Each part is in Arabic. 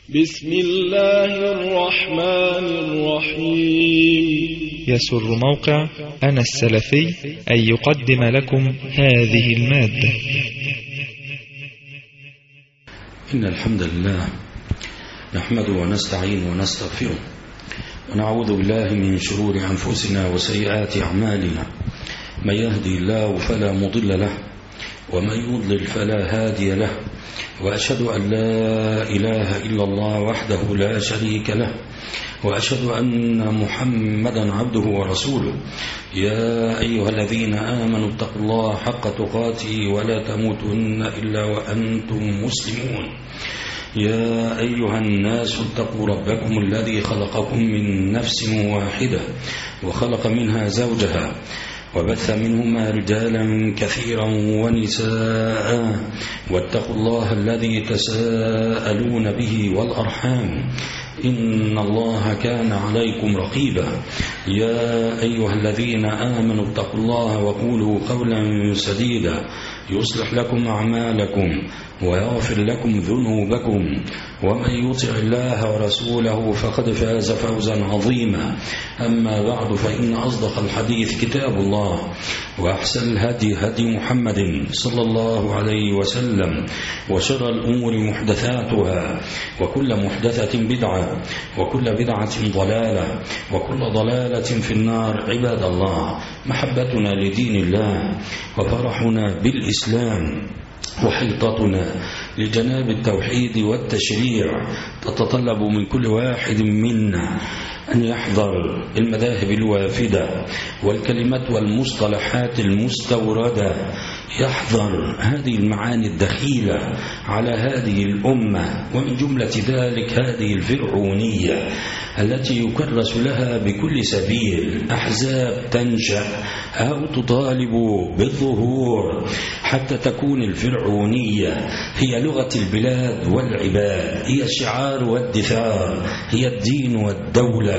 بسم الله الرحمن الرحيم. يسر موقع أنا السلفي أن يقدم لكم هذه المادة. إن الحمد لله نحمده ونستعين ونستغفره ونعوذ بالله من شرور أنفسنا وسيئات أعمالنا. من يهدي الله فلا مضل له ومن يضلل فلا هادي له، وأشهد أن لا إله إلا الله وحده لا شريك له، وأشهد أن محمدا عبده ورسوله. يا أيها الذين آمنوا اتقوا الله حق تقاته ولا تموتن إلا وأنتم مسلمون. يا أيها الناس اتقوا ربكم الذي خلقكم من نفس واحدة وخلق منها زوجها وبث منهما رجالا كثيرا ونساء، واتقوا الله الذي تساءلون به والأرحام إن الله كان عليكم رقيبا. يا أيها الذين آمنوا اتقوا الله وقولوا قولا سديدا يصلح لكم أعمالكم ويغفر لكم ذنوبكم، ومن يطع الله ورسوله فقد فاز فوزا عظيما. أما بعد، فإن أصدق الحديث كتاب الله، وأحسن الهدي هدي محمد صلى الله عليه وسلم، وشر الأمور محدثاتها، وكل محدثة بدعة، وكل بدعة ضلالة، وكل ضلالة في النار. عباد الله، محبتنا لدين الله وفرحنا بالإسلام وحيطتنا لجناب التوحيد والتشريع تتطلب من كل واحد منا أن يحذر المذاهب الوافدة والكلمات والمصطلحات المستوردة، يحذر هذه المعاني الدخيلة على هذه الأمة، ومن جملة ذلك هذه الفرعونية التي يكرس لها بكل سبيل أحزاب تنشأ أو تطالب بالظهور حتى تكون الفرعونية هي لغة البلاد والعباد، هي الشعار والدثار، هي الدين والدولة،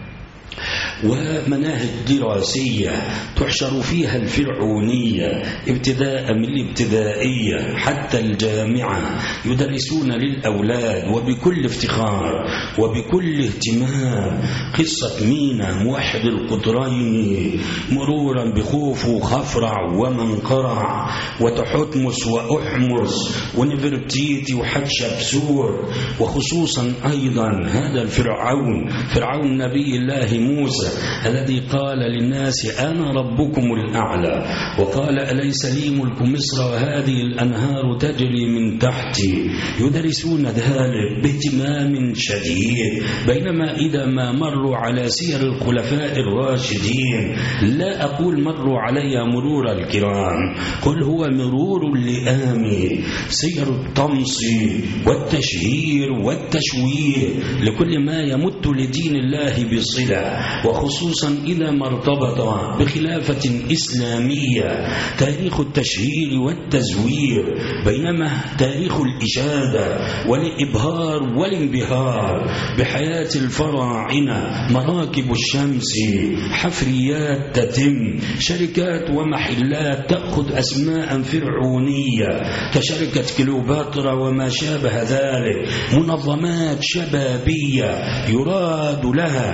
ومناهج دراسية تحشر فيها الفرعونية ابتداء من الابتدائية حتى الجامعة، يدرسون للأولاد وبكل افتخار وبكل اهتمام قصة مينا موحد القطرين، مرورا بخوف وخفرع ومنقرع وتحتمس وأحمس ونفرتيتي وحتشبسور، وخصوصا أيضا هذا فرعون نبي الله موسى الذي قال للناس أنا ربكم الأعلى، وقال أليس لي ملك مصر وهذه الأنهار تجري من تحتي. يدرسون ذلك باهتمام شديد، بينما إذا ما مروا على سير الخلفاء الراشدين، لا أقول مروا علي مرور الكرام، قل هو مرور اللئام، سير الطمس والتشهير والتشويه لكل ما يمت لدين الله بصلة، وخصوصا إذا ما ارتبط بخلافة إسلامية تاريخ التشهير والتزوير، بينما تاريخ الإشادة والإبهار والانبهار بحياة الفراعنة، مراكب الشمس، حفريات تتم، شركات ومحلات تأخذ أسماء فرعونية كشركة كليوباترا وما شابه ذلك، منظمات شبابية يراد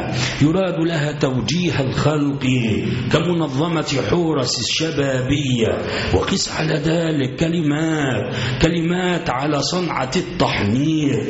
لها توجيه الخلق كمنظمة حورس الشبابية، وقس على ذلك كلمات على صنعة التحنيط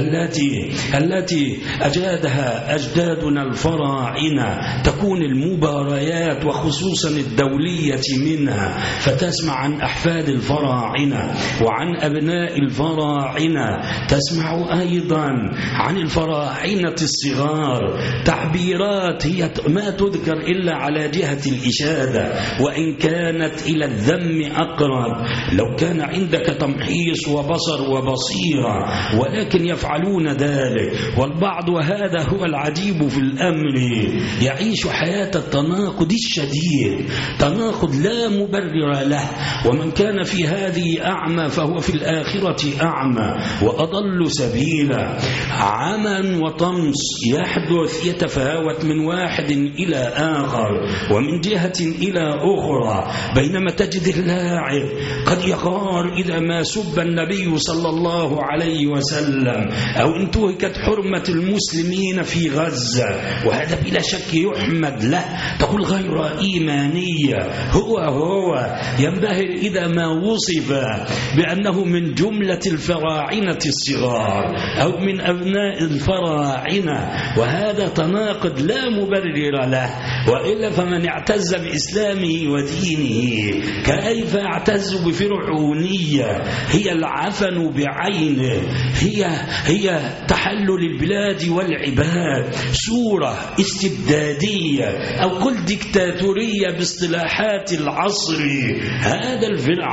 التي أجادها أجدادنا الفراعنة، تكون المباريات وخصوصا الدولية منها، فتسمع عن أحفاد الفراعنة وعن أبناء الفراعنة، تسمع أيضا عن الفراعنة الصغار، تعبيرات هي ما تذكر إلا على جهة الإشادة، وإن كانت إلى الذم أقرب لو كان عندك تمحيص وبصر وبصيرة، ولكن يفعلون ذلك. والبعض، وهذا هو العجيب في الأمر، يعيش حياة التناقض الشديد، تناقض لا مبرر له، ومن كان في هذه أعمى فهو في الآخرة أعمى وأضل سبيلا. عمى وطمس يحدث يتفاوت من واحد واحد إلى آخر ومن جهة إلى أخرى، بينما تجد اللاعب قد يغار إذا ما سب النبي صلى الله عليه وسلم أو انتهكت حرمة المسلمين في غزة، وهذا بلا شك يحمد له، تقول غير إيمانية. هو ينبهر إذا ما وصف بأنه من جملة الفراعنة الصغار أو من أبناء الفراعنة، وهذا تناقض لا مبرر له. وإلا فمن اعتز بإسلامه ودينه كيف اعتز بفرعونية هي العفن بعينه، هي تحلل البلاد والعباد، صورة استبدادية أو كل ديكتاتورية باصطلاحات العصر. هذا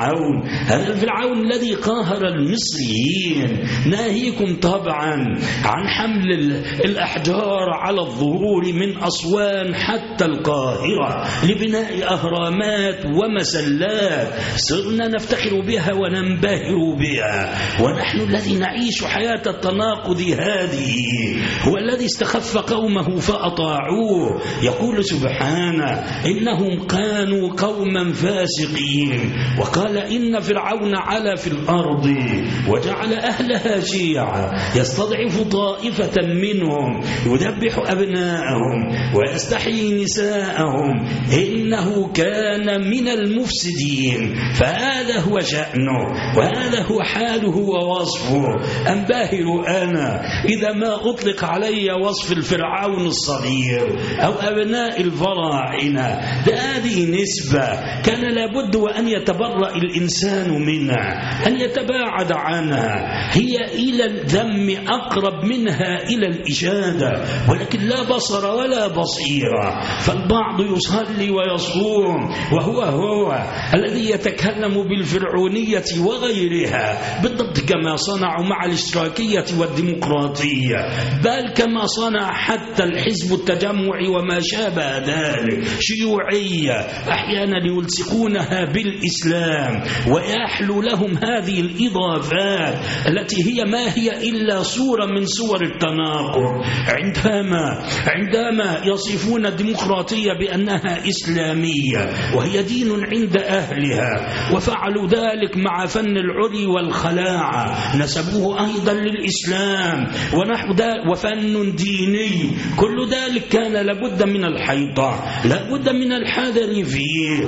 الفرعون الذي قاهر المصريين. ناهيكم طبعا عن حمل الأحجار على الظهور من أسوان حتى القاهرة لبناء أهرامات ومسلات، صرنا نفتخر بها وننبهر بها، ونحن الذي نعيش حياة التناقض هذه هو الذي استخف قومه فأطاعوه. يقول سبحانه إنهم كانوا قوما فاسقين، وقال إن فرعون علا في الأرض وجعل أهلها شيعا يستضعف طائفة منهم يذبح أبناءهم ويستحيي نساءهم إنه كان من المفسدين. فهذا هو شأنه وهذا هو حاله ووصفه. أنبهر أنا إذا ما أطلق علي وصف الفرعون الصغير أو أبناء الفراعنة. هذه نسبة كان لابد وأن يتبرأ الإنسان منها، أن يتباعد عنها. هي إلى الذم أقرب منها إلى الإشادة، ولكن لا بصر ولا بصيرة. فالبعض يصلي ويصوم وهو الذي يتكلم بالفرعونية وغيرها بالضبط كما صنعوا مع الاشتراكية والديمقراطية، بل كما صنع حتى الحزب التجمعي وما شابه ذلك. شيوعية أحيانا يلصقونها بالإسلام ويحلو لهم هذه الإضافات التي هي ما هي إلا صورة من صور التناقض. عندما يصفون الديمقراطية بأنها إسلامية وهي دين عند أهلها، وفعلوا ذلك مع فن العري والخلاعة، نسبوه أيضا للإسلام ونحو ذلك، وفن ديني. كل ذلك كان لابد من الحيطة، لابد من الحذر فيه.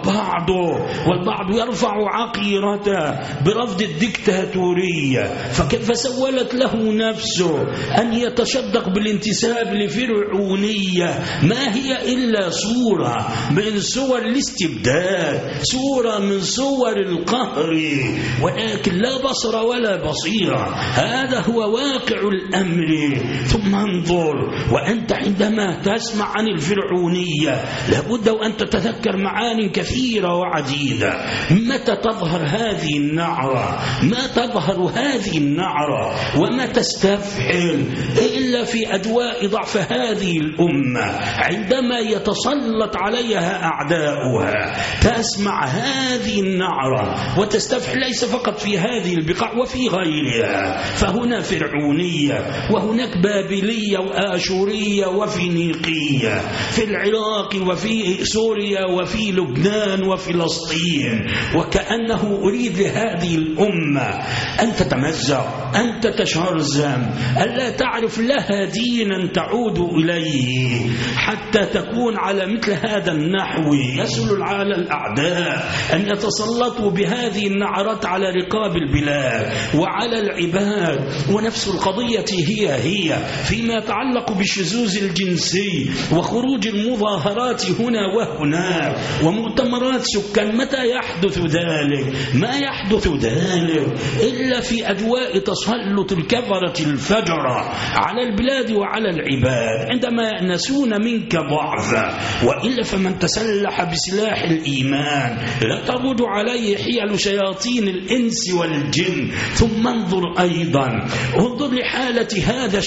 والبعض يرفع عقيرته برفض الديكتاتورية، فكيف سولت له نفسه أن يتشدق بالانتساب لفرعونية ما هي إلا صورة من صور الاستبداد، صورة من صور القهر، ولكن لا بصر ولا بصيرة. هذا هو واقع الأمر. ثم انظر، وأنت عندما تسمع عن الفرعونية لابد وأن تتذكر معاني كثيرة وعديدة. متى تظهر هذه النعرة؟ ما تظهر هذه النعرة وما تستفحل إلا في أجواء ضعف هذه الأمة، عندما يتسلط عليها أعداؤها. تسمع هذه النعرة وتستفحل ليس فقط في هذه البقاع وفي غيرها، فهنا فرعونية وهناك بابلية وآشورية وفينيقية في العراق وفي سوريا وفي لبنان وفلسطين. وكأنه أريد لهذه الأمة أن تتمزق، أن تتشرذم، ألا تعرف لها دينا تعود إليه، حتى تكون على مثل هذا النحو يسهل على الأعداء أن يتسلطوا بهذه النعرات على رقاب البلاد وعلى العباد. ونفس القضية هي فيما يتعلق بالشذوذ الجنسي وخروج المظاهرات هنا وهناك ومؤتمرات سكان. متى يحدث ذلك؟ ما يحدث ذلك إلا في أجواء تسلط الكفرة الفجرة على البلاد وعلى العباد، عندما يأنسون منك ضعفا. وإلا فمن تسلح بسلاح الإيمان لا ترد عليه حيل شياطين الإنس والجن. ثم انظر أيضا، انظر لحالة هذا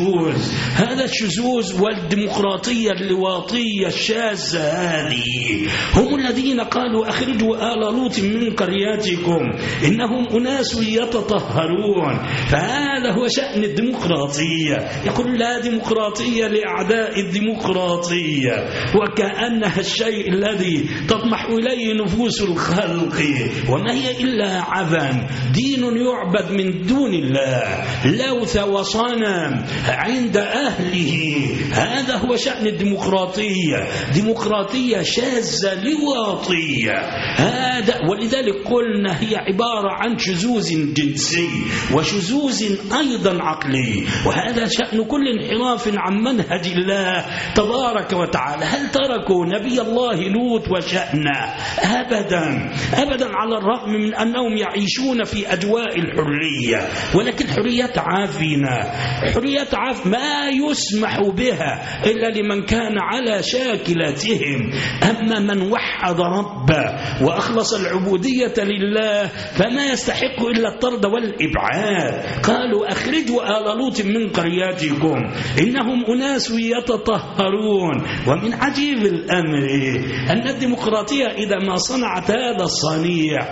الشذوذ والديمقراطية اللواطية الشاذة هذه. هم الذين قالوا أخرجوا آل لوط من قرياتكم إنهم أناس يتطهرون. فهذا هو شأن الديمقراطية. يقول لا ديمقراطية لأعداء الديمقراطية. الديمقراطية وكأنها الشيء الذي تطمح إليه نفوس الخلق، وما هي إلا عبث، دين يعبد من دون الله، لوث وصنم عند أهله. هذا هو شأن الديمقراطية، ديمقراطية شاذة لواطية. هذا ولذلك قلنا هي عبارة عن شذوذ جنسي وشذوذ أيضا عقلي، وهذا شأن كل انحراف عن منهج الله تبارك وتعالى. هل تركوا نبي الله لوط وشأنه؟ أبدا أبدا، على الرغم من أنهم يعيشون في أجواء الحرية، ولكن حرية عافنة، حرية عاف ما يسمح بها إلا لمن كان على شاكلتهم. أما من وحد ربه وأخلص العبودية لله فما يستحق إلا الطرد والإبعاد. قالوا أخرجوا آل لوط من قرياتكم إنهم أناس يتطهرون. ومن عجيب الأمر أن الديمقراطية إذا ما صنعت هذا الصنيع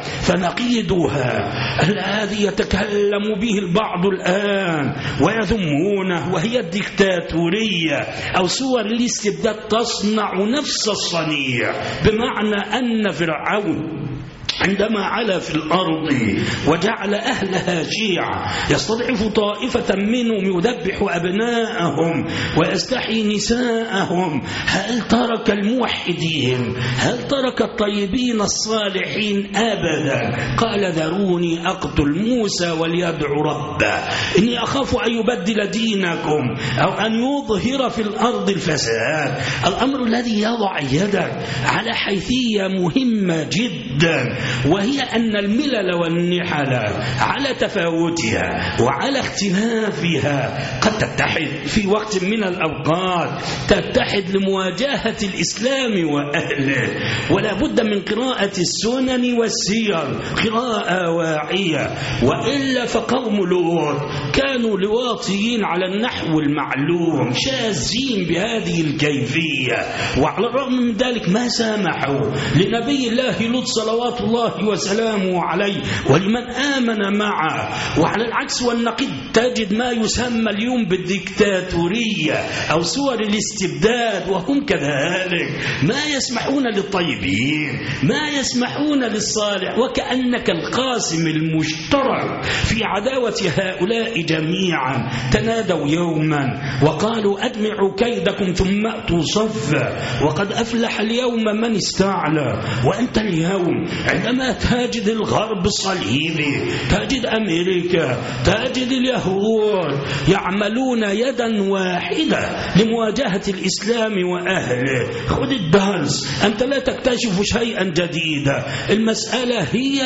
فنقيدها الذي يتكلم به البعض الآن ويذمونه، وهي الديكتاتورية أو صور الاستبداد، تصنع نفس الصنيع. بمعنى أن فرعون عندما علا في الأرض وجعل أهلها شيعا يستضعف طائفة منهم يذبح أبناءهم ويستحيي نساءهم، هل ترك الموحدين؟ هل ترك الطيبين الصالحين؟ أبدا. قال ذروني أقتل موسى وليدعو ربه إني أخاف أن يبدل دينكم أو أن يظهر في الأرض الفساد. الأمر الذي يضع يدك على حيثية مهمة جدا، وهي أن الملل والنحل على تفاوتها وعلى اختلافها قد تتحد في وقت من الأوقات، تتحد لمواجهة الإسلام وأهله. ولا بد من قراءة السنن والسير قراءة واعية، وإلا فقوم لوط كانوا لواطيين على النحو المعلوم، شاذين بهذه الكيفية، وعلى الرغم من ذلك ما سامحوا لنبي الله لوط صلوات الله وسلامه عليه ولمن آمن معه. وعلى العكس والنقيض تجد ما يسمى اليوم بالديكتاتورية أو صور الاستبداد، وهم كذلك ما يسمحون للطيبين، ما يسمحون للصالح، وكأنك القاسم المشترك في عداوة هؤلاء جميعا. تنادوا يوما وقالوا أجمعوا كيدكم ثم أتوا صفا وقد أفلح اليوم من استعلى. وأنت اليوم عندما تجد الغرب الصليبي، تجد أمريكا، تجد اليهود يعملون يدا واحدة لمواجهة الإسلام وأهله. خذ الدرس، أنت لا تكتشف شيئا جديدا، المسألة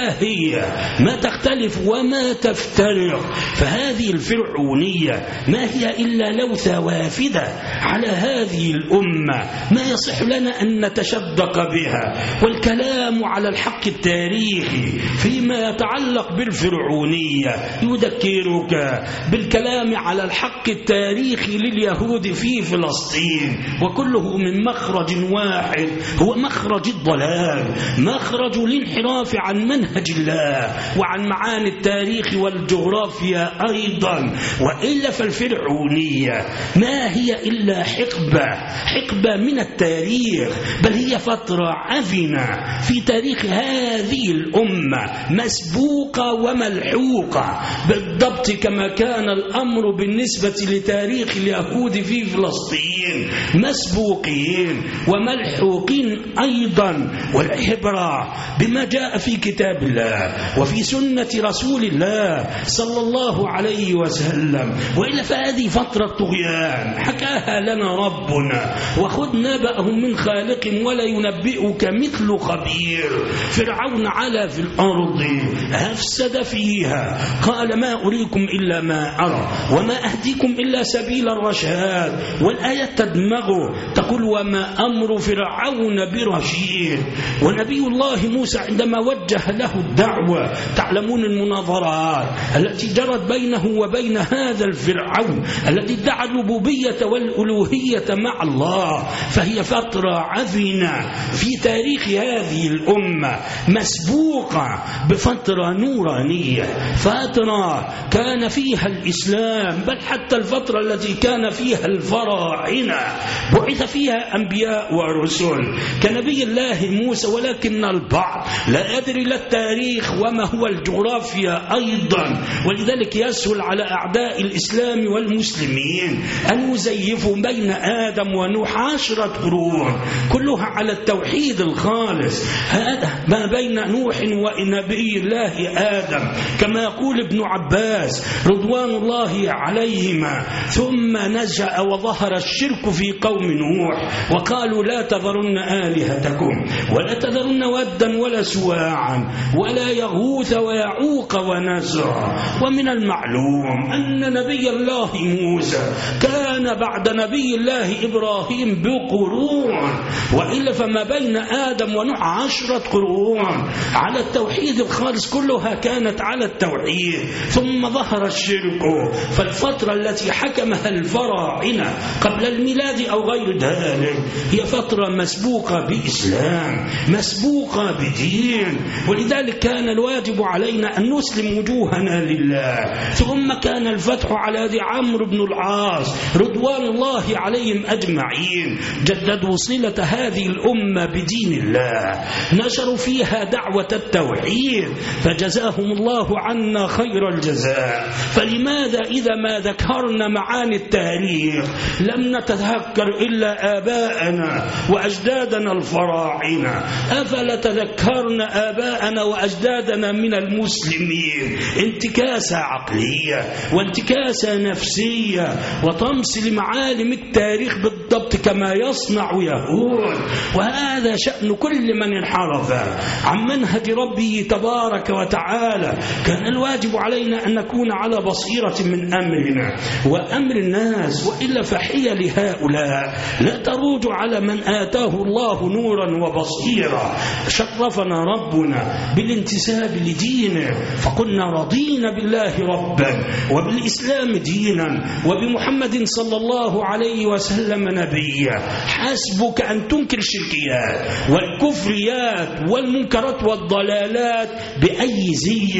هي ما تختلف وما تفترق. فهذه الفرعونية ما هي إلا لوثة وافدة على هذه الأمة، ما يصح لنا أن نتشدق بها. والكلام على الحق التاريخي فيما يتعلق بالفرعونية يذكرك بالكلام على الحق التاريخي لليهود في فلسطين، وكله من مخرج واحد، هو مخرج الضلال، مخرج الانحراف عن منهج الله وعن معاني التاريخ والجغرافيا أيضا. وإلا فالفرعونية ما هي إلا حقبة من التاريخ، بل هي فترة عفنة في تاريخ هذه الأمة، مسبوقة وملحوقة بالضبط كما كان الأمر بالنسبة لتاريخ اليهود في فلسطين، مسبوقين وملحوقين أيضا. والعبرة بما جاء في كتاب الله وفي سنة رسول الله صلى الله عليه وسلم. وإلا فهذه فترة طغيان حكاها لنا ربنا، وخذ نبأهم من خالق ولا ينبئك مثل خبير. فرعون علا في الأرض أفسد فيها، قال ما أريكم إلا ما أرى وما أهديكم إلا سبيل الرشاد. والآية تدمغه تقول وما أمر فرعون برشيد. ونبي الله موسى عندما وجه له الدعوة، تعلمون المناظرات التي جرت بينه وبين هذا الفرعون الذي ادعى الربوبية والألوهية مع الله، فهي فترة عفنة في تاريخ هذه الأمة، مسبوقة بفترة نورانية، فترة كان فيها الإسلام، بل حتى الفترة التي كان فيها الفراعنة بعث فيها أنبياء ورسل كنبي الله موسى، ولكن البعض لا يدري لا التاريخ وما هو الجغرافيا أيضا، ولذلك يسهل على أعداء الإسلام والمسلمين أن يزيفوا بين آدم ونوح 10 قرون كلها على التوحيد الخالص. هذا ما بين نوح ونبي الله آدم كما يقول ابن عباس رضوان الله عليهما. ثم نشأ وظهر الشرك في قوم نوح وقالوا لا تذرن آلهتكم ولا تذرن ودا ولا سواعا ولا يغوث ويعوق ونسرا. ومن المعلوم أن نبي الله موسى كان بعد نبي الله إبراهيم بقرون، وإلا فما بين آدم ونوح 10 قرون على التوحيد الخالص، كلها كانت على التوحيد. ثم ظهر الشرك، فالفترة التي حكمها الفراعنة قبل الميلاد أو غير ذلك هي فترة مسبوقة بإسلام، مسبوقة بدين، ولذلك كان الواجب علينا أن نسلم وجوهنا لله. ثم كان الفتح على يد عمرو بن العاص رضوان الله عليهم أجمعين، جددوا صلة هذه الأمة بدين الله، نشروا فيها دعوة التوحيد، فجزاهم الله عنا خير الجزاء. فلماذا إذا ما ذكرنا معاني التاريخ لم نتذكر إلا آباءنا وأجدادنا الفراعنة؟ أفلا تذكرنا آباءنا وأجدادنا من المسلمين؟ انتكاسة عقلية وانتكاسة نفسية، وطمس لمعالم التاريخ بالضبط كما يصنع يهود. وهذا شأن كل من انحرف عن منهج ربه تبارك وتعالى. كان الواجب علينا أن نكون على بصيرة من أمرنا وأمر الناس، وإلا فحيل هؤلاء لا تروج على من آتاه الله نورا وبصيرا. شرفنا ربنا بالانتساب لدينه، فقلنا رضينا بالله ربا وبالإسلام دينا وبمحمد صلى الله عليه وسلم نبيا. حسبك أن تنكر الشركيات والكفريات والمنكرات والضلالات بأي زي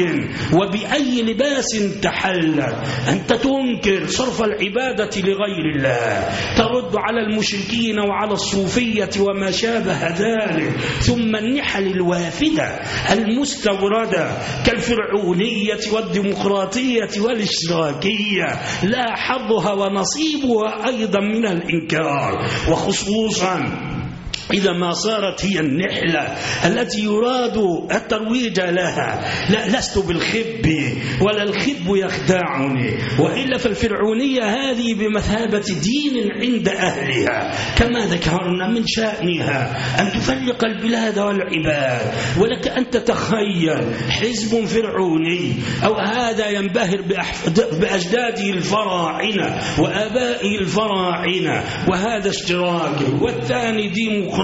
وبأي لباس تحلت. أنت تنكر صرف العبادة لغير الله، ترد على المشركين وعلى الصوفية وما شابه ذلك. ثم النحل الوافدة المستوردة كالفرعونية والديمقراطية والاشتراكية لا حظها ونصيبها أيضا من الإنكار، وخصوصا إذا ما صارت هي النحلة التي يراد الترويج لها. لا، لست بالخب ولا الخب يخدعني، وإلا فالفرعونية هذه بمثابة دين عند أهلها، كما ذكرنا من شأنها أن تفرق البلاد والعباد. ولك أن تتخيل حزب فرعوني أو هذا ينبهر بأجداده الفراعنة وآبائه الفراعنة، وهذا اشتراكي والثاني ديمقراطي،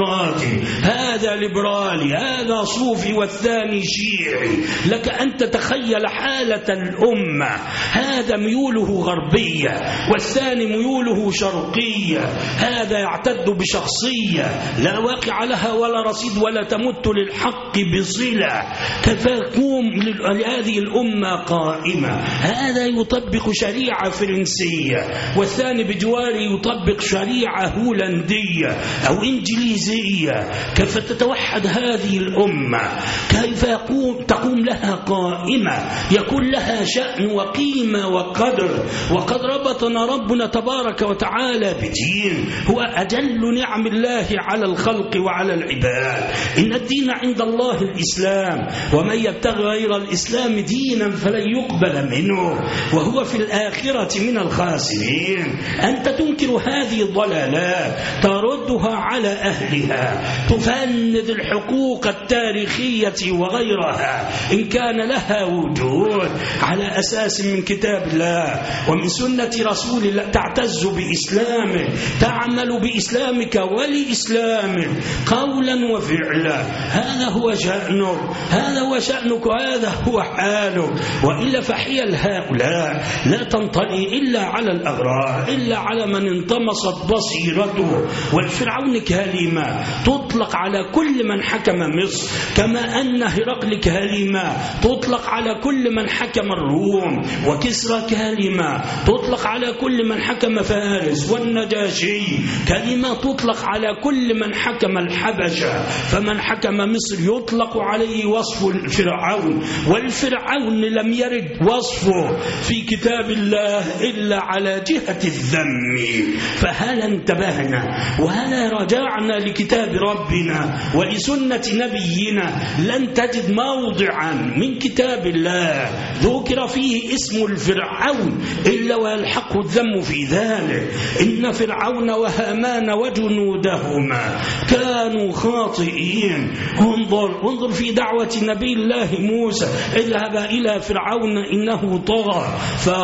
هذا ليبرالي، هذا صوفي والثاني شيعي. لك أن تتخيل حالة الأمة، هذا ميوله غربية والثاني ميوله شرقية، هذا يعتد بشخصية لا واقع لها ولا رصيد ولا تمت للحق بصلة. كيف يقوم هذه الأمة قائمة؟ هذا يطبق شريعة فرنسية والثاني بجواره يطبق شريعة هولندية أو إنجليزية. كيف تتوحد هذه الأمة؟ كيف تقوم لها قائمة يكون لها شأن وقيمة وقدر؟ وقد ربطنا ربنا تبارك وتعالى بدين هو أجل نعم الله على الخلق وعلى العباد. إن الدين عند الله الإسلام، ومن يبتغي غير الإسلام دينا فلن يقبل منه وهو في الآخرة من الخاسرين. أنت تنكر هذه الضلالات، تردها على أهلها، تفند الحقوق التاريخية وغيرها إن كان لها وجود على أساس من كتاب الله ومن سنة رسول الله، تعتز بإسلامه، تعمل بإسلامك ولإسلامه قولا وفعلا. هذا هو شأنك، هذا هو شأنك، وهذا هو حالك. وإلا فحيل هؤلاء لا تنطلي إلا على الأغرار، إلا على من انطمست بصيرته. والفرعون كلمة كلمة تطلق على كل من حكم مصر، كما أن هرقل كلمة تطلق على كل من حكم الروم، وكسرى كلمة تطلق على كل من حكم فارس، والنجاشي كلمة تطلق على كل من حكم الحبشة. فمن حكم مصر يطلق عليه وصف الفرعون، والفرعون لم يرد وصفه في كتاب الله إلا على جهة الذم. فهل انتبهنا وهل رجعنا لكتاب ربنا ولسنة نبينا لن تجد موضعا من كتاب الله ذكر فيه اسم الفرعون إلا ويلحق الذم في ذلك. إن فرعون وهامان وجنودهما كانوا خاطئين. انظر في دعوة نبي الله موسى: اذهب إلى فرعون إنه طغى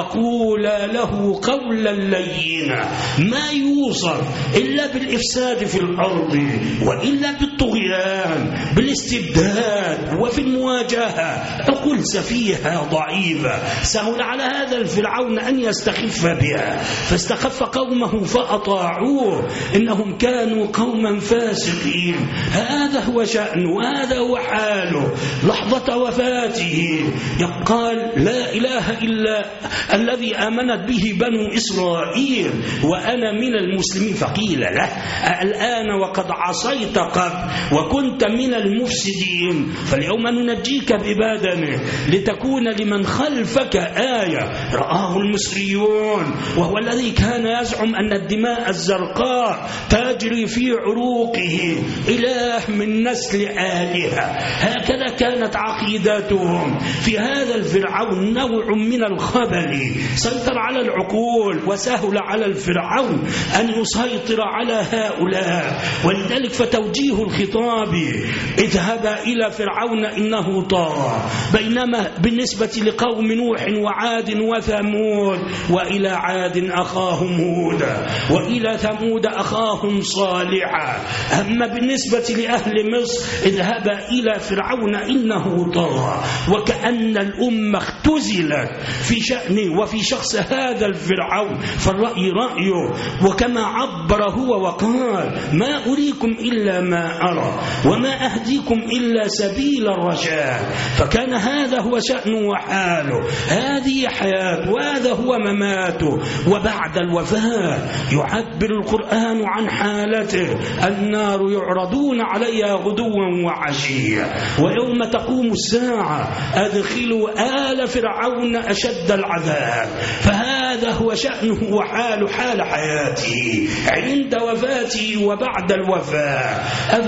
فقولا له قولا لينا. ما يوصف إلا بالإفساد في الأرض، وإلا بالطغيان، بالاستبداد، وفي المواجهة عقول سفيهة ضعيفة. سهل على هذا الفرعون أن يستخف بها، فاستخف قومه فأطاعوه، إنهم كانوا قوما فاسقين. هذا هو شأنه وهذا هو حاله. لحظة وفاته يقال: لا إله إلا الذي آمنت به بنو إسرائيل وأنا من المسلمين. فقيل له: الآن وقد عصيت قبل وكنت من المفسدين، فاليوم ننجيك ببدنه لتكون لمن خلفك آية. رآه المصريون وهو الذي كان يزعم أن الدماء الزرقاء تجري في عروقه، إله من نسل آلهة. هكذا كانت عقيدتهم في هذا الفرعون. نوع من الخبل سيطر على العقول، وسهل على الفرعون أن يسيطر على هؤلاء. ولذلك فتوجيه الخطاب: اذهب إلى فرعون إنه طغى. بينما بالنسبة لقوم نوح وعاد وثمود: وإلى عاد أخاهم هودا وإلى ثمود أخاهم صالحا. أما بالنسبة لأهل مصر: اذهب إلى فرعون إنه طغى. وكأن الأمة اختزلت في شأن وفي شخص هذا الفرعون، فالرأي رأيه. وكما عبر هو وقال: ما أريكم إلا ما أرى وما أهديكم إلا سبيل الرشاد. فكان هذا هو شأنه وحاله، هذه حياته وهذا هو مماته. وبعد الوفاة يعبر القرآن عن حالته: النار يعرضون عليها غدوا وعشيا ويوم تقوم الساعة أدخلوا آل فرعون أشد العذاب. فهذا هو شأنه وحاله، حال حياته عند وفاته وبعد الوفاة.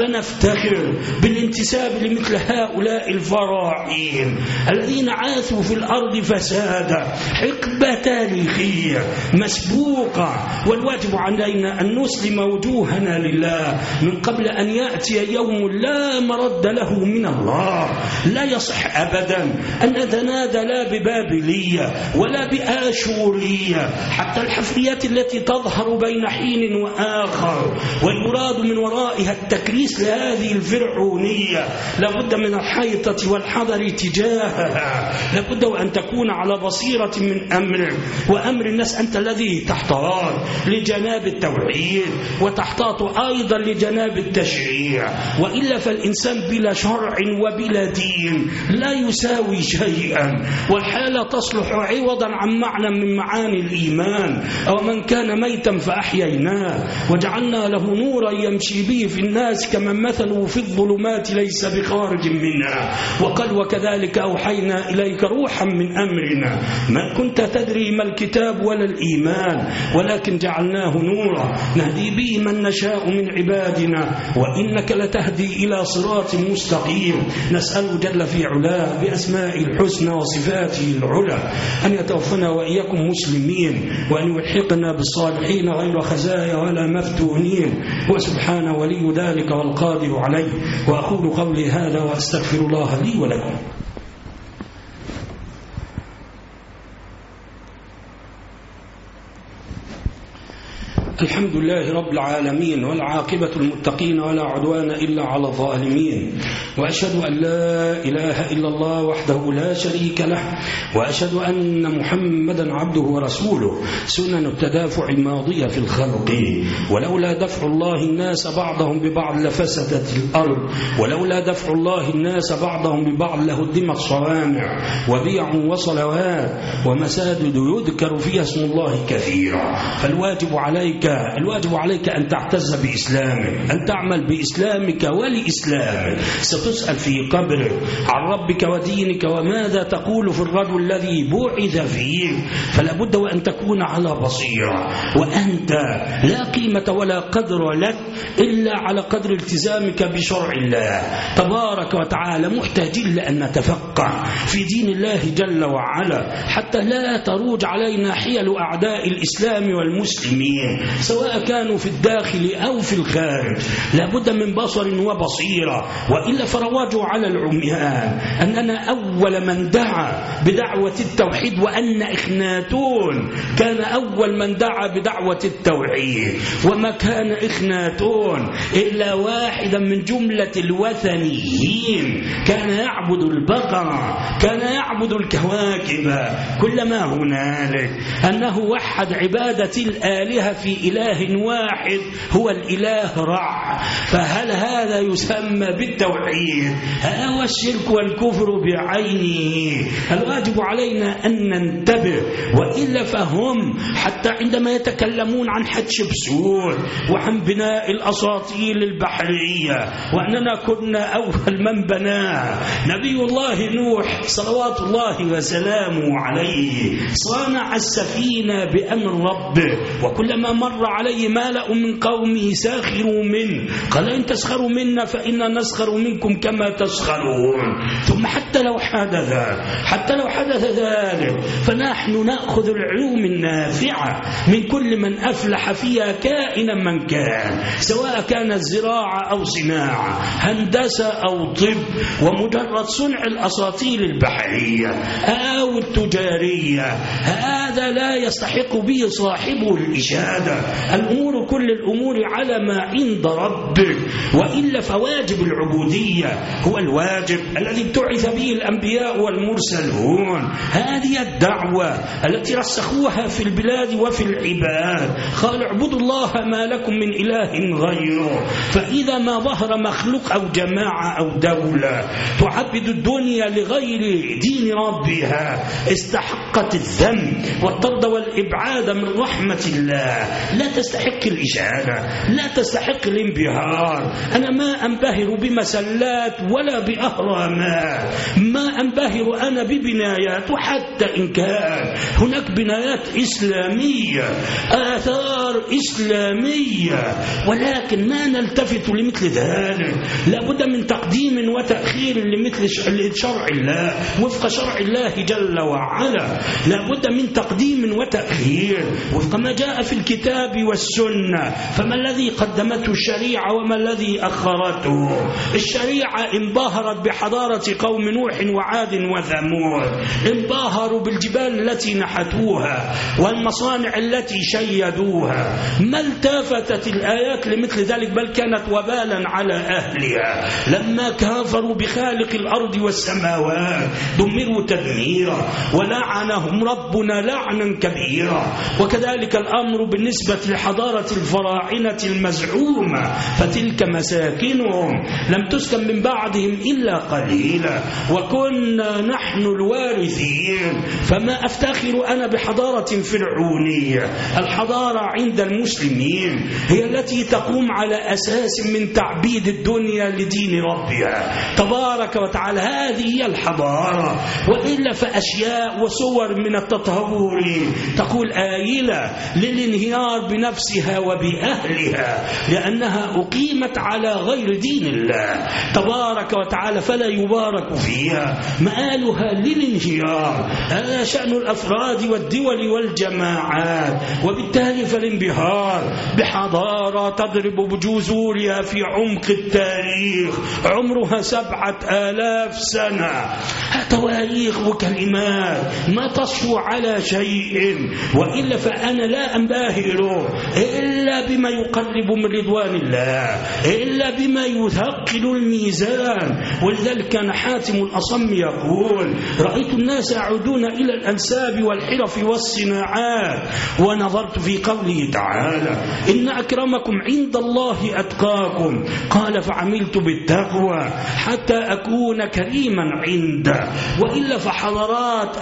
أفنفتخر بالانتساب لمثل هؤلاء الفراعين الذين عاثوا في الأرض فسادا، حقبة تاريخية مسبوقة. والواجب علينا أن نسلم وجوهنا لله من قبل أن يأتي يوم لا مرد له من الله. لا يصح أبدا أن نتنادى لا ببابلية ولا بآشورية، حتى الحفريات التي تظهر بين حين وآخر ويراد من ورائها التكريس لهذه الفرعونية. لابد من الحيطة والحذر تجاهها، لابد أن تكون على بصيرة من أمرك وأمر الناس. أنت الذي تحتاط لجناب التوحيد وتحتاط أيضا لجناب التشريع، وإلا فالإنسان بلا شرع وبلا دين لا يساوي شيئا، والحالة تصلح عوضا عن معنى من معاني الإيمان. أو من كان ميتا فأحييناه وجعلنا له نورا يمشي به في الناس كمن مثله في الظلمات ليس بخارج منها. وقال: وكذلك أوحينا إليك روحا من أمرنا ما كنت تدري ما الكتاب ولا الإيمان ولكن جعلناه نورا نهدي به من نشاء من عبادنا وإنك لتهدي إلى صراط مستقيم. نسأل جل في علاه بأسماء الحسنى وصفاته العلى أن يتوفنا وإياكم مسلمين، وأن يلحقنا بالصالحين غير خزايا ولا مفتونين، وسبحان ولي ذلك والقادر عليه. وأقول قولي هذا وأستغفر الله لي ولكم. الحمد لله رب العالمين، والعاقبة المتقين ولا عدوان إلا على الظالمين، وأشهد أن لا إله إلا الله وحده لا شريك له، وأشهد أن محمدا عبده ورسوله. سنن التدافع الماضية في الخلق، ولولا دفع الله الناس بعضهم ببعض لفسدت الأرض، ولولا دفع الله الناس بعضهم ببعض لهدمت صوامع وبيع وصلوات ومساجد يذكر فيها اسم الله كثيرا. فالواجب عليك أن تعتز بإسلامك، أن تعمل بإسلامك ولإسلامك. ستسأل في قبرك عن ربك ودينك وماذا تقول في الرجل الذي بعث فيه، فلا بد وأن تكون على بصيرة، وأنت لا قيمة ولا قدر لك إلا على قدر التزامك بشرع الله تبارك وتعالى. محتاجين لأن نتفقه في دين الله جل وعلا حتى لا تروج علينا حيل أعداء الإسلام والمسلمين سواء كانوا في الداخل أو في الخارج. لابد من بصر وبصيرة، وإلا فرواجوا على العميان أننا أول من دعا بدعوة التوحيد، وأن إخناتون كان أول من دعا بدعوة التوحيد، وما كان إخناتون إلا واحدا من جملة الوثنيين، كان يعبد البقرة، كان يعبد الكواكب. كل ما هنالك أنه وحد عبادة الآلهة في إله واحد هو الإله رع. فهل هذا يسمى بالتوحيد؟ هو الشرك والكفر بعينه. الواجب علينا أن ننتبه، وإلا فهم حتى عندما يتكلمون عن حتشبسوت وعن بناء الأساطيل البحرية وأننا كنا أول من بناه، نبي الله نوح صلوات الله وسلامه عليه صانع السفينة بأمر ربه، وكلما مر عليه مالأ من قومه ساخروا منه، قال إن تسخروا منا فإنا نسخر منكم كما تسخرون. ثم حتى لو حدث ذلك فنحن نأخذ العلوم النافعة من كل من أفلح فيها كائنا من كان، سواء كانت زراعة أو صناعة، هندسة أو طب، ومجرد صنع الأساطيل البحرية أو التجارية هذا لا يستحق به صاحبه الإشادة. الأمور كل الأمور على ما عند ربك، وإلا فواجب العبودية هو الواجب الذي ابتعث به الأنبياء والمرسلون. هذه الدعوة التي رسخوها في البلاد وفي العباد، قال اعبدوا الله ما لكم من إله غيره. فإذا ما ظهر مخلوق أو جماعة أو دولة تعبد الدنيا لغير دين ربها استحقت الذنب والطرد والإبعاد من رحمة الله. لا تستحق الإشادة، لا تستحق الانبهار. أنا ما أنبهر بمسلات ولا بأهرامات، ما أنبهر أنا ببنايات، وحتى إن كان هناك بنايات إسلامية آثار إسلامية، ولكن ما نلتفت لمثل ذلك. لابد من تقديم وتأخير لمثل شرع الله وفق شرع الله جل وعلا. لابد من تقديم وتأخير وفق ما جاء في الكتاب والسنة. فما الذي قدمته الشريعة وما الذي أخرته؟ الشريعة انبهرت بحضارة قوم نوح وعاد وثمود، انبهروا بالجبال التي نحتوها والمصانع التي شيدوها، ما التفتت الآيات لمثل ذلك، بل كانت وبالا على أهلها. لما كافروا بخالق الأرض والسماوات دمروا تدميرا ولعنهم ربنا لعنا كبيرا. وكذلك الأمر بالنسبة لحضارة الفراعنة المزعومة، فتلك مساكنهم لم تسكن من بعدهم إلا قليلا وكنا نحن الوارثين. فما أفتخر أنا بحضارة فرعونية. الحضارة عند المسلمين هي التي تقوم على أساس من تعبيد الدنيا لدين ربها تبارك وتعالى. هذه هي الحضارة، وإلا فأشياء وصور من التطور تقول آيلة للانهيار بنفسها وبأهلها، لأنها أقيمت على غير دين الله تبارك وتعالى فلا يبارك فيها، مآلها للانهيار. هذا شأن الأفراد والدول والجماعات، وبالتالي فالانبهار انبهار بحضارة تضرب بجذورها في عمق التاريخ عمرها 7000 سنة. تواريخ وكلمات ما تصفو على شيء، وإلا فأنا لا أنبهر إلا بما يقرب من رضوان الله، إلا بما يثقل الميزان. ولذلك كان حاتم الأصم يقول: رأيت الناس يعودون إلى الأنساب والحرف والصناعات، ونظرت في قوله تعالى: إن أكرمكم عند الله أتقاكم، قال فعملت بالتقوى حتى أكون كريما عنده. وإلا فحضارات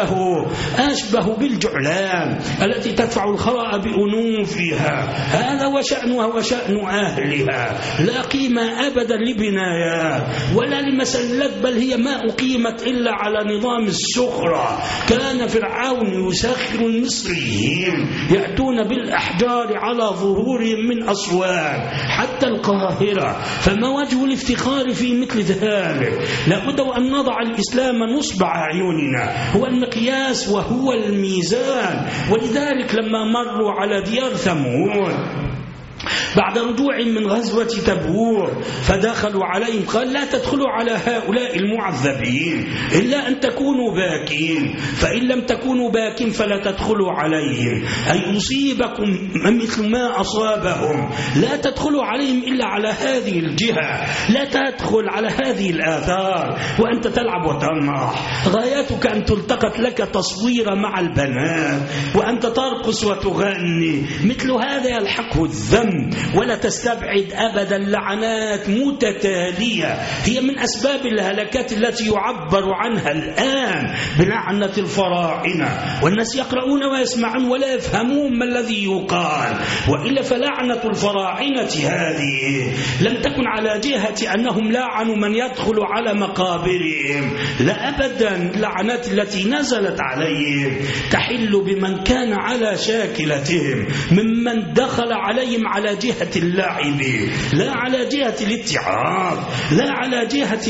أشبه بالجعلان التي تدفع الخراء بأنوفها، هذا وشأنها وشأن أهلها. لا قيمة أبدا لبنايات ولا لمسلات، بل هي ما أقيمت إلا على نظام السخرة. كان فرعون يسخر المصريين يأتون بالأحجار على ظهورهم من أسوان حتى القاهرة، فما وجه الافتخار في مثل ذلك؟ لابد أن نضع الإسلام نصب أعيننا، هو المقياس وهو الميزان. ولذلك لما مروا على ديار ثمود بعد رجوع من غزوة تبوك فدخلوا عليهم، قال: لا تدخلوا على هؤلاء المعذبين إلا أن تكونوا باكين، فإن لم تكونوا باكين فلا تدخلوا عليهم، أي يصيبكم مثل ما أصابهم. لا تدخلوا عليهم إلا على هذه الجهة، لا تدخل على هذه الآثار وأنت تلعب وترمح. غايتك أن تلتقط لك تصوير مع البنات وأنت ترقص وتغني، مثل هذا يلحقه الذنب. ولا تستبعد أبدا لعنات متتالية هي من أسباب الهلكات التي يعبر عنها الآن بلعنة الفراعنة، والناس يقرؤون ويسمعون ولا يفهمون ما الذي يقال. وإلا فلعنة الفراعنة هذه لم تكن على جهة أنهم لعنوا من يدخل على مقابرهم، لا أبدا. اللعنات التي نزلت عليهم تحل بمن كان على شاكلتهم ممن دخل عليهم على جهة اللعب، لا على جهة الاتعاظ، لا على جهة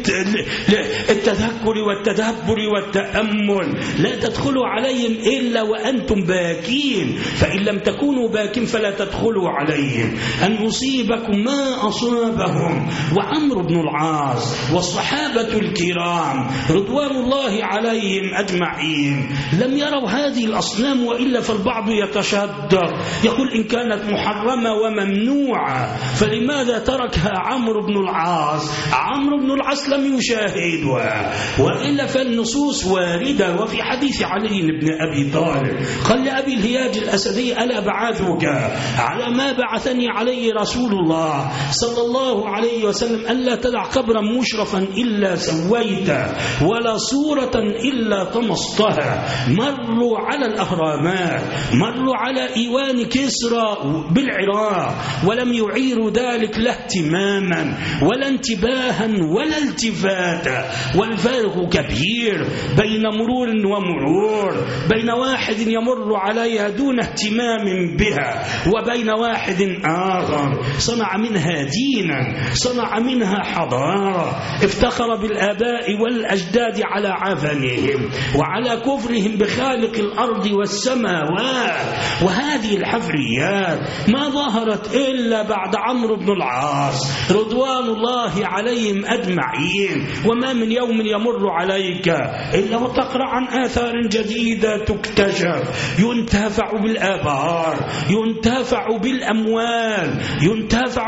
التذكر والتدبر والتأمل. لا تدخلوا عليهم إلا وأنتم باكين، فإن لم تكونوا باكين فلا تدخلوا عليهم. أن يصيبكم ما أصابهم. وعمرو بن العاص والصحابة الكرام رضوان الله عليهم أجمعين لم يروا هذه الأصنام، وإلا فالبعض يتشدق يقول: إن كانت محرمة وممنوعة فلماذا تركها عمرو بن العاص؟ عمرو بن العاص لم يشاهدها، وإلا فالنصوص واردة. وفي حديث علي بن أبي طالب قال لأبي الهياج الأسدي: ألا بعثك على ما بعثني عليه رسول الله صلى الله عليه وسلم، ألا تدع قبرا مشرفا إلا سويته ولا صورة إلا طمستها. مروا على الأهرامات، مروا على إيوان كسرى بالعراق، ولم يعيروا ذلك لا اهتماما ولا انتباها ولا التفاتا. والفارق كبير بين مرور ومرور، بين واحد يمر عليها دون اهتمام بها وبين واحد آخر صنع منها دينا، صنع منها حضارة، افتخر بالآباء والأجداد على عفنهم وعلى كفرهم بخالق الأرض والسماوات. وهذه الحفريات ما ظهرت إلا بعد عمرو بن العاص رضوان الله عليهم أجمعين. وما من يوم يمر عليك إلا وتقرأ عن آثار جديدة تكتشف، ينتفع بالآبار، ينتفع بالأموال، ينتفع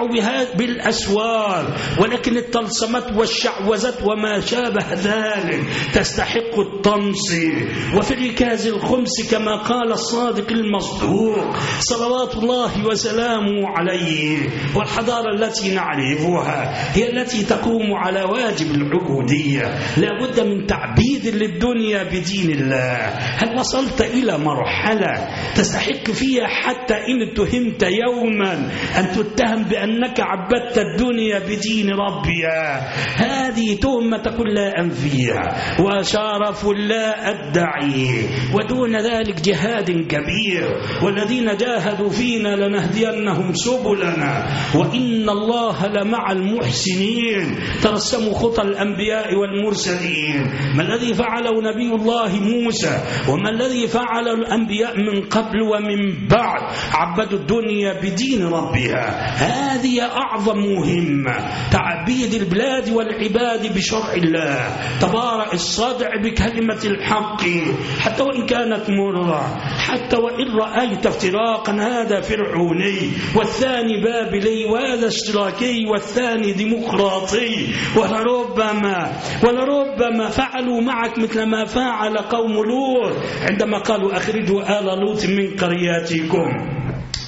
بالأسوار، ولكن التلصمات والشعوذات وما شابه ذلك تستحق الطمس. وفي الركاز الخمس كما قال الصادق المصدوق صلوات الله وسلامه عليه: والحضارة التي نعرفها هي التي تقوم على واجب العبودية، لا بد من تعبيد للدنيا بدين الله. هل وصلت إلى مرحلة تستحق فيها حتى إن اتهمت يوما أن تتهم بأنك عبدت الدنيا بدين ربها؟ هذه تهمة تقول لا أنفيها وشرف لا أدعي، ودون ذلك جهاد كبير. والذين جاهدوا فينا لنهدينهم لهدينهم سبلنا وإن الله لمع المحسنين. ترسموا خطى الأنبياء والمرسلين، ما الذي فعله نبي الله موسى وما الذي فعل الأنبياء من قبل ومن بعد؟ عبدوا الدنيا بدين ربها. هذه أعظم مهمة، تعبيد البلاد والعباد بشرع الله تبارك، الصدع بكلمة الحق حتى وإن كانت مرة، حتى وإن رأيت افتراقا هذا فرعوني والثاني بابلي وهذا اشتراكي والثاني ديمقراطي، ولربما فعلوا معك مثل ما فعل قوم لوط عندما قالوا أخرجوا آل لوط من قرياتكم.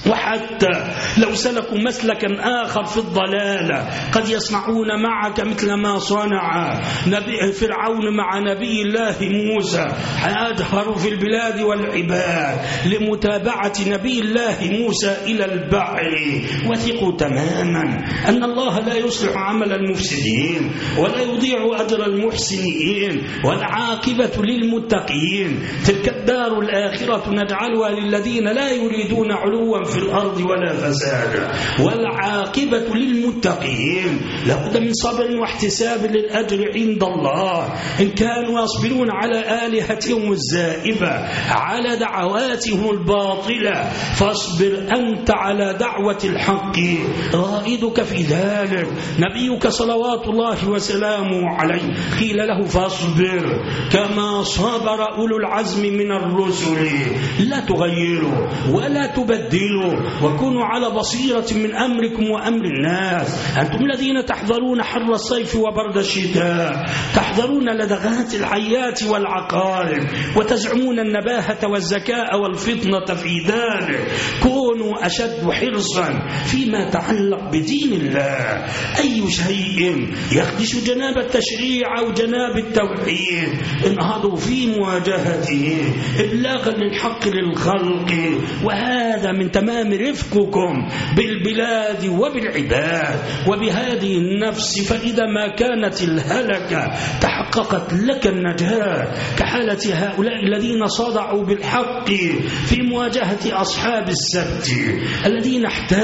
وحتى لو سلكوا مسلكا آخر في الضلالة قد يصنعون معك مثل ما صنع فرعون مع نبي الله موسى، هيظهروا في البلاد والعباد لمتابعة نبي الله موسى إلى البحر. وثقوا تماما أن الله لا يصلح عمل المفسدين ولا يضيع أجر المحسنين، والعاقبة للمتقين. تلك الدار الآخرة نجعلها للذين لا يريدون علوا في الأرض ولا فسادا، والعاقبة للمتقين. لابد من صبر واحتساب للأجر عند الله إن كانوا يصبرون على آلهتهم الزائبة، على دعواتهم الباطلة. فاصبر أنت على دعوة الحق، رائدك في ذلك نبيك صلوات الله وسلامه عليه. قيل له فاصبر كما صبر أولو العزم من الرسل، لا تغيروا ولا تبدلوا، وكونوا على بصيرة من أمركم وأمر الناس. أنتم الذين تحذرون حر الصيف وبرد الشتاء، تحذرون لدغات الحيات والعقارب، وتزعمون النباهة والذكاء والفطنة في ذلك. كونوا أشد حرصا فيما يتعلق بدين الله. أي شيء يخدش جناب التشريع أو جناب التوحيد انهضوا في مواجهته إبلاغا للحق للخلق، وهذا من تمام رفقكم بالبلاد وبالعباد وبهذه النفس. فإذا ما كانت الهلكة تحققت لك النجاة، كحالة هؤلاء الذين صدعوا بالحق في مواجهة أصحاب السبت الذين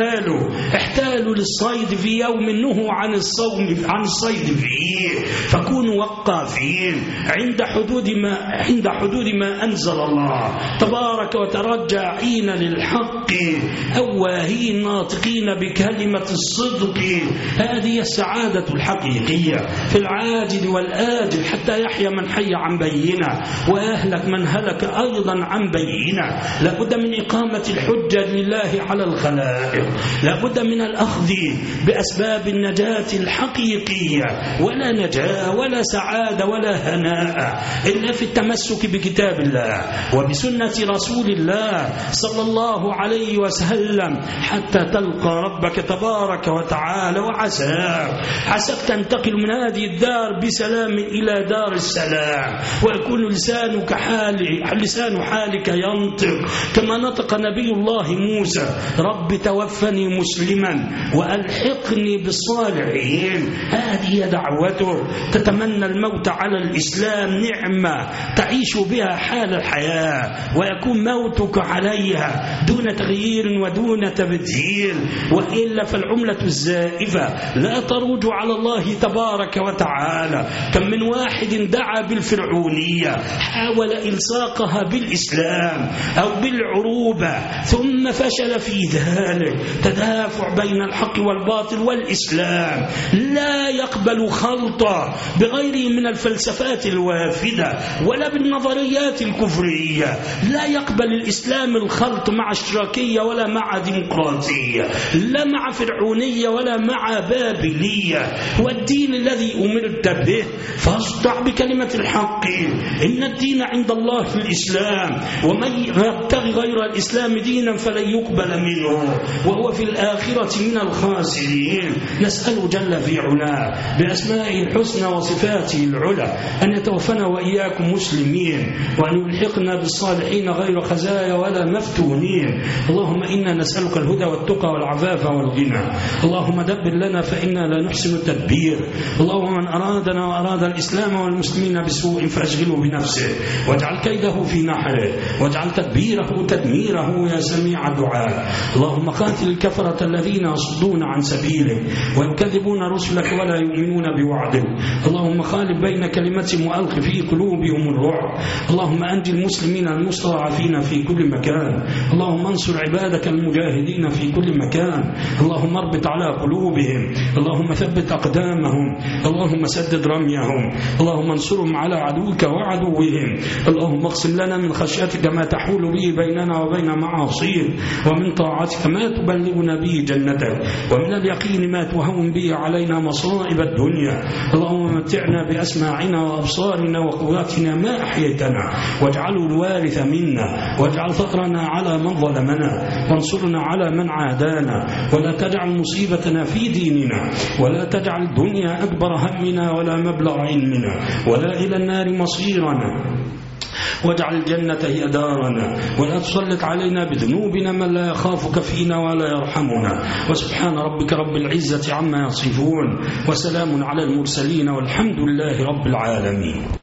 احتالوا للصيد في يوم نهوا عن الصيد فيه. فكونوا وقافين عند حدود ما أنزل الله تبارك وترجعين للحق، أواهين ناطقين بكلمة الصدق. هذه السعادة الحقيقية في العاجل والآجل، حتى يحيى من حي عن بينة ويهلك من هلك أيضا عن بينة. لابد من إقامة الحجة لله على الخلائق، لابد من الأخذ بأسباب النجاة الحقيقية. ولا نجاة ولا سعادة ولا هناء إلا في التمسك بكتاب الله وبسنة رسول الله صلى الله عليه وسلم، حتى تلقى ربك تبارك وتعالى. وعساك تنتقل من هذه الدار بسلام إلى دار السلام، ويكون لسان حالك ينطق كما نطق نبي الله موسى: رب توفني مسلما وألحقني بالصالحين. هذه دعوته، تتمنى الموت على الإسلام نعمة تعيش بها حال الحياة، ويكون موتك عليها دون تغيير ودون تبديل، وإلا فالعملة الزائفة لا تروج على الله تبارك وتعالى. كم من واحد دعا بالفرعونية، حاول إلصاقها بالإسلام أو بالعروبة، ثم فشل في ذلك. تدافع بين الحق والباطل والإسلام، لا يقبل خلطة بغيره من الفلسفات الوافدة ولا بالنظريات الكفرية. لا يقبل الإسلام الخلط مع اشتراكية ولا مع ديمقراطية، لا مع فرعونية ولا مع بابلية. والدين الذي أمرت به فاصدع بكلمة الحق، إن الدين عند الله الإسلام، ومن يبتغي غير الإسلام دينا فلن يقبل منه وهو في الآخرة من الخاسرين. نسأل جل في علاه بأسمائه الحسنى وصفاته العلى أن يتوفنا وإياكم مسلمين، وأن يلحقنا بالصالحين غير خزايا ولا مفتونين. اللهم اللهم إنا نسألك الهدى والتقى والعفاف والغنى. اللهم دبر لنا فإنا لا نحسن التدبير. اللهم من أرادنا وأراد الإسلام والمسلمين بسوء فأشغله بنفسه واجعل كيده في نحره واجعل تدبيره تدميره يا سميع الدعاء. اللهم قاتل الكفرة الذين يصدون عن سبيلك ويكذبون رسلك ولا يؤمنون بوعدك. اللهم خالف بين كلمتهم وألق في قلوبهم الرعب. اللهم أنجي المسلمين المستضعفين في كل مكان. اللهم انصر عبادك المجاهدين في كل مكان. اللهم اربط على قلوبهم. اللهم ثبت أقدامهم. اللهم سدد رميهم. اللهم انصرهم على عدوك وعدوهم. اللهم اقسم لنا من خشيتك ما تحول به بيننا وبين معاصيك ومن طاعتك ما تبلغنا به جنتك ومن اليقين ما تهون به علينا مصائب الدنيا. اللهم متعنا بأسماعنا وأبصارنا وقواتنا ما أحييتنا واجعله الوارث منا واجعل فقرنا على من ظلمنا وانصرنا على من عادانا ولا تجعل مصيبتنا في ديننا ولا تجعل الدنيا أكبر همنا ولا مبلغ علمنا ولا إلى النار مصيرنا واجعل الجنة هي دارنا ولا تسلط علينا بذنوبنا من لا يخافك فينا ولا يرحمنا. وسبحان ربك رب العزة عما يصفون وسلام على المرسلين والحمد لله رب العالمين.